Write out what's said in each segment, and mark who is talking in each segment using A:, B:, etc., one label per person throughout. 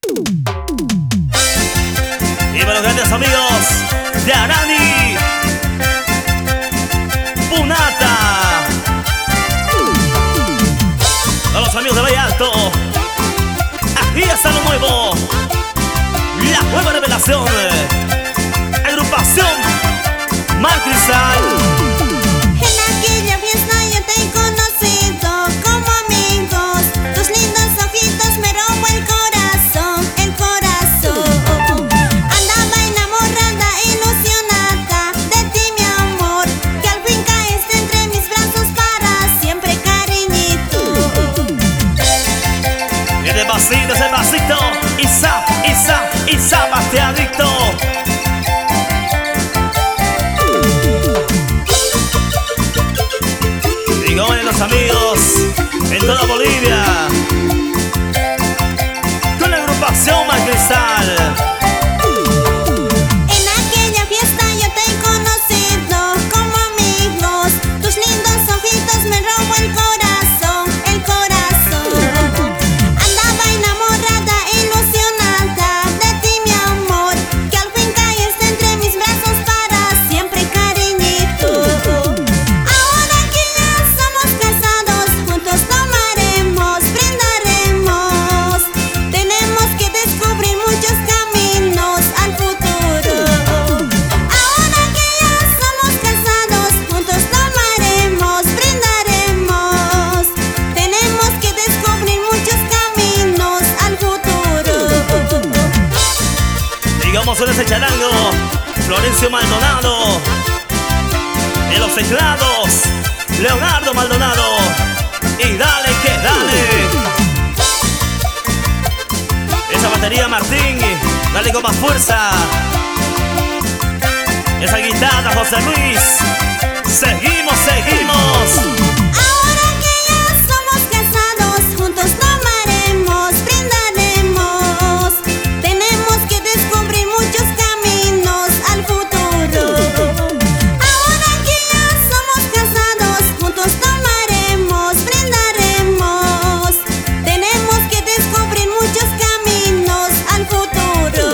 A: Y para los grandes amigos de Arani, Punata, a los amigos de Valle Alto, aquí está lo nuevo, la nueva revelación, agrupación Mar Cristal.
B: En aquella fiesta yo te he conocido como amigos. Tus lindos ojitos me robó el corazón, el corazón. Andaba enamorada, ilusionada de ti, mi amor, que al fin caíste entre mis brazos para siempre, cariñito.
A: Y ese pasito, Isa, bateadito. Y como los amigos en toda Bolivia, con la agrupación Mar Cristal.
B: En aquella fiesta yo te he conocido como amigos. Tus lindos ojitos me robó el corazón, el corazón. Andaba enamorada, ilusionada de ti, mi amor, que al fin caíste entre mis brazos para siempre, cariñito. Ahora que ya somos casados, juntos tomaremos, brindaremos. Tenemos que descubrir muchos caminos al futuro. Ahora que ya somos casados, juntos tomaremos, brindaremos. Tenemos que descubrir muchos caminos al futuro.
A: Digamos en ese charango, Florencio Maldonado. En los teclados, Leonardo Maldonado. Y dale que dale. Esa batería, Martín, dale con más fuerza. Esa guitarra, José Luis. Seguimos.
B: Ahora que ya somos casados, juntos tomaremos, brindaremos. Tenemos que descubrir muchos caminos al futuro. Ahora que ya somos casados, juntos tomaremos, brindaremos. Tenemos que descubrir muchos caminos al futuro.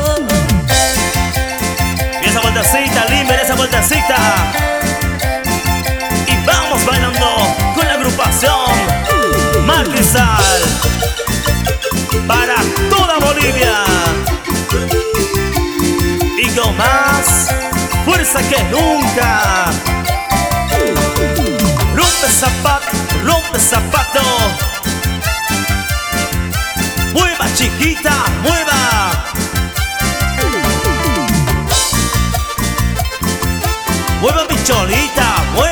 A: Y esa vueltecita, Limber, esa vueltecita. Y vamos bailando con la agrupación Mar Cristal para toda Bolivia. Y con más fuerza que nunca. Rompe zapato. Mueva, chiquita, mueva. Mueva, bicholita, mueva.